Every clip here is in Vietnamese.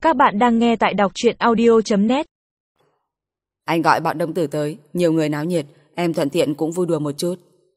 Các bạn đang nghe tại đọc truyện audio.net. Anh gọi bọn Đông Tử tới, nhiều người náo nhiệt, em thuận tiện cũng vui đùa một chút.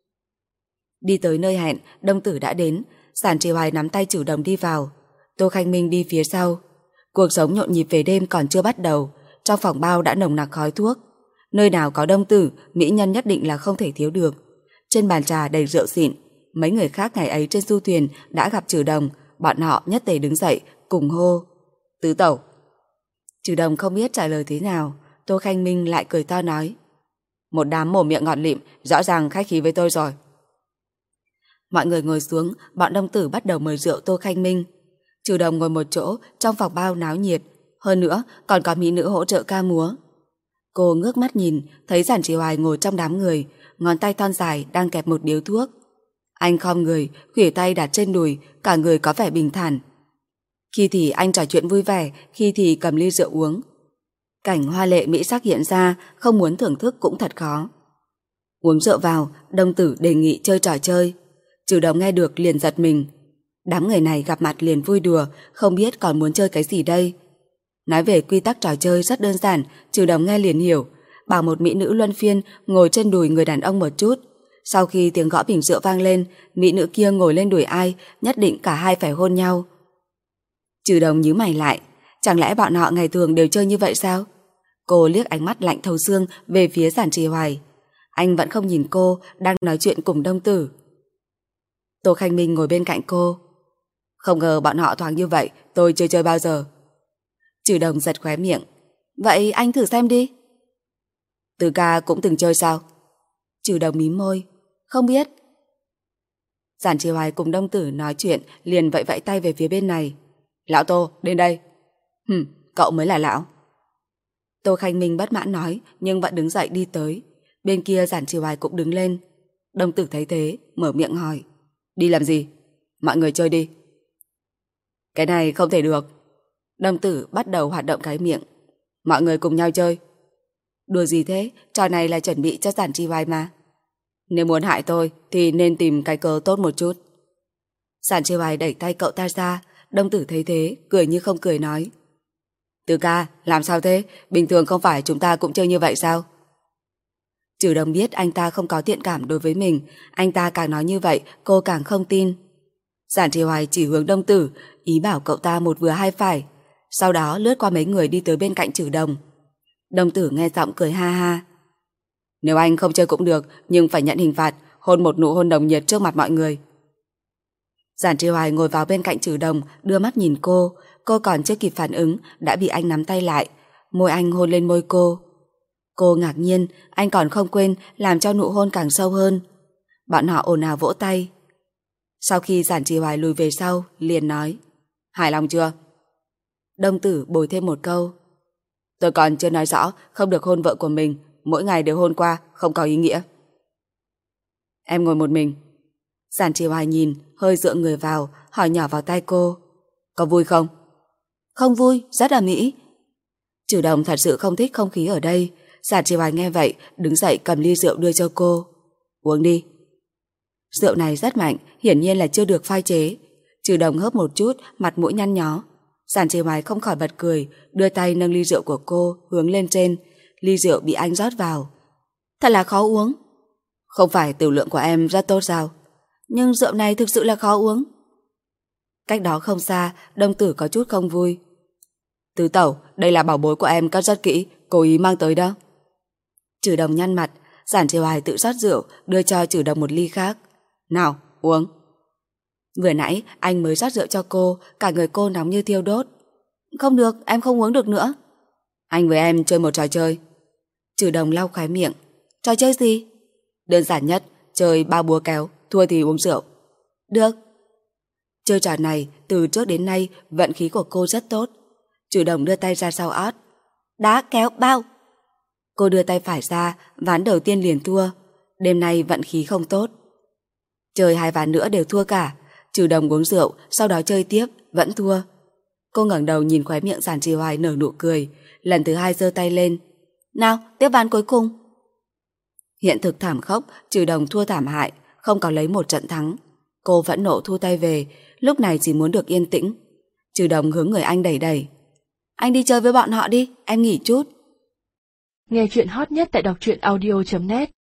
Đi tới nơi hẹn, Đông Tử đã đến, Giản Trì Hoài nắm tay Trử Đồng đi vào. Tô Khanh Minh đi phía sau. Cuộc sống nhộn nhịp về đêm còn chưa bắt đầu, trong phòng bao đã nồng nặc khói thuốc. Nơi nào có Đông Tử, mỹ nhân nhất định là không thể thiếu được. Trên bàn trà đầy rượu xịn, mấy người khác ngày ấy trên du thuyền đã gặp Trử Đồng, bọn họ nhất tề đứng dậy, cùng hô: Tứ tẩu. Trử Đồng không biết trả lời thế nào. Tô Khanh Minh lại cười to nói: Một đám mồm miệng ngọt lịm, rõ ràng khách khí với tôi rồi. Mọi người ngồi xuống, bọn Đông Tử bắt đầu mời rượu Tô Khanh Minh. Trử Đồng ngồi một chỗ, trong phòng bao náo nhiệt, hơn nữa còn có mỹ nữ hỗ trợ ca múa. Cô ngước mắt nhìn, thấy Giản Trì Hoài ngồi trong đám người, ngón tay thon dài đang kẹp một điếu thuốc. Anh khom người, khuỷu tay đặt trên đùi, cả người có vẻ bình thản. Khi thì anh trò chuyện vui vẻ, khi thì cầm ly rượu uống. Cảnh hoa lệ mỹ sắc hiện ra, không muốn thưởng thức cũng thật khó. Uống rượu vào, Đông Tử đề nghị chơi trò chơi. Trử Đồng nghe được liền giật mình. Đám người này gặp mặt liền vui đùa, không biết còn muốn chơi cái gì đây. Nói về quy tắc trò chơi rất đơn giản, Trử Đồng nghe liền hiểu. Bảo một mỹ nữ luân phiên ngồi trên đùi người đàn ông một chút. Sau khi tiếng gõ bình rượu vang lên, mỹ nữ kia ngồi lên đùi ai, nhất định cả hai phải hôn nhau. Trử Đồng nhíu mày lại, chẳng lẽ bọn họ ngày thường đều chơi như vậy sao? Cô liếc ánh mắt lạnh thấu xương về phía Giản Trì Hoài. Anh vẫn không nhìn cô, đang nói chuyện cùng Đông Tử. Tô Khanh Minh ngồi bên cạnh cô. Không ngờ bọn họ thoáng như vậy, tôi chưa chơi bao giờ. Trử Đồng giật khóe miệng. Vậy anh thử xem đi. Từ ca cũng từng chơi sao? Trử Đồng mím môi. Không biết. Giản Trì Hoài cùng Đông Tử nói chuyện, liền vẫy vẫy tay về phía bên này. Lão Tô, đến đây. Cậu mới là lão. Tô Khanh Minh bất mãn nói, nhưng vẫn đứng dậy đi tới. Bên kia Giản Trì Hoài cũng đứng lên. Đông Tử thấy thế, mở miệng hỏi. Đi làm gì? Mọi người chơi đi. Cái này không thể được. Đông Tử bắt đầu hoạt động cái miệng. Mọi người cùng nhau chơi. Đùa gì thế? Trò này là chuẩn bị cho Giản Trì Hoài mà. Nếu muốn hại tôi thì nên tìm cái cớ tốt một chút. Giản Trì Hoài đẩy tay cậu ta ra. Đông Tử thấy thế, cười như không cười nói. Từ ca, làm sao thế? Bình thường không phải chúng ta cũng chơi như vậy sao? Trử Đồng biết anh ta không có thiện cảm đối với mình, anh ta càng nói như vậy, cô càng không tin. Giản Trì Hoài chỉ hướng Đông Tử, ý bảo cậu ta một vừa hai phải. Sau đó lướt qua mấy người đi tới bên cạnh Trử Đồng. Đông Tử nghe giọng cười ha ha. Nếu anh không chơi cũng được, nhưng phải nhận hình phạt, hôn một nụ hôn nồng nhiệt trước mặt mọi người. Giản Trì Hoài ngồi vào bên cạnh Trử Đồng, đưa mắt nhìn cô còn chưa kịp phản ứng đã bị anh nắm tay lại, môi anh hôn lên môi cô. Cô ngạc nhiên, anh còn không quên làm cho nụ hôn càng sâu hơn. Bọn họ ồn ào vỗ tay. Sau khi Giản Trì Hoài lùi về sau, liền nói. Hài lòng chưa? Đông Tử bồi thêm một câu. Tôi còn chưa nói rõ không được hôn vợ của mình, mỗi ngày đều hôn qua, không có ý nghĩa. Em ngồi một mình. Giản Trì Hoài nhìn, hơi dựa người vào, hỏi nhỏ vào tai cô. Có vui không? Không vui, rất ầm ĩ. Trử Đồng thật sự không thích không khí ở đây. Giản Trì Hoài nghe vậy, đứng dậy cầm ly rượu đưa cho cô. Uống đi. Rượu này rất mạnh, hiển nhiên là chưa được pha chế. Trử Đồng hớp một chút, mặt mũi nhăn nhó. Giản Trì Hoài không khỏi bật cười, đưa tay nâng ly rượu của cô hướng lên trên. Ly rượu bị anh rót vào. Thật là khó uống. Không phải tiểu lượng của em rất tốt sao? Nhưng rượu này thực sự là khó uống. Cách đó không xa, Đông Tử có chút không vui. Tứ tẩu, đây là bảo bối của em cất rất kỹ, cố ý mang tới đó. Trử Đồng nhăn mặt, Giản Trì Hoài tự rót rượu, đưa cho Trử Đồng một ly khác. Nào, uống. Vừa nãy anh mới rót rượu cho cô, cả người cô nóng như thiêu đốt. Không được, em không uống được nữa. Anh với em chơi một trò chơi. Trử Đồng lau khóe miệng. Trò chơi gì? Đơn giản nhất, chơi bao búa kéo, thua thì uống rượu. Được. Chơi trò này từ trước đến nay vận khí của cô rất tốt. Trử Đồng đưa tay ra sau ót. Đá kéo bao. Cô đưa tay phải ra, ván đầu tiên liền thua. Đêm nay vận khí không tốt. Chơi hai ván nữa đều thua cả. Trử Đồng uống rượu, sau đó chơi tiếp, vẫn thua. Cô ngẩng đầu nhìn khóe miệng Giản Trì Hoài nở nụ cười, lần thứ hai giơ tay lên. Nào, tiếp ván cuối cùng. Hiện thực thảm khốc, Trử Đồng thua thảm hại, không có lấy một trận thắng. Cô phẫn nộ thu tay về, lúc này chỉ muốn được yên tĩnh. Trừ Đồng hướng người anh đẩy đẩy. Anh đi chơi với bọn họ đi, em nghỉ chút. Nghe chuyện hot nhất tại đọc truyện audio.net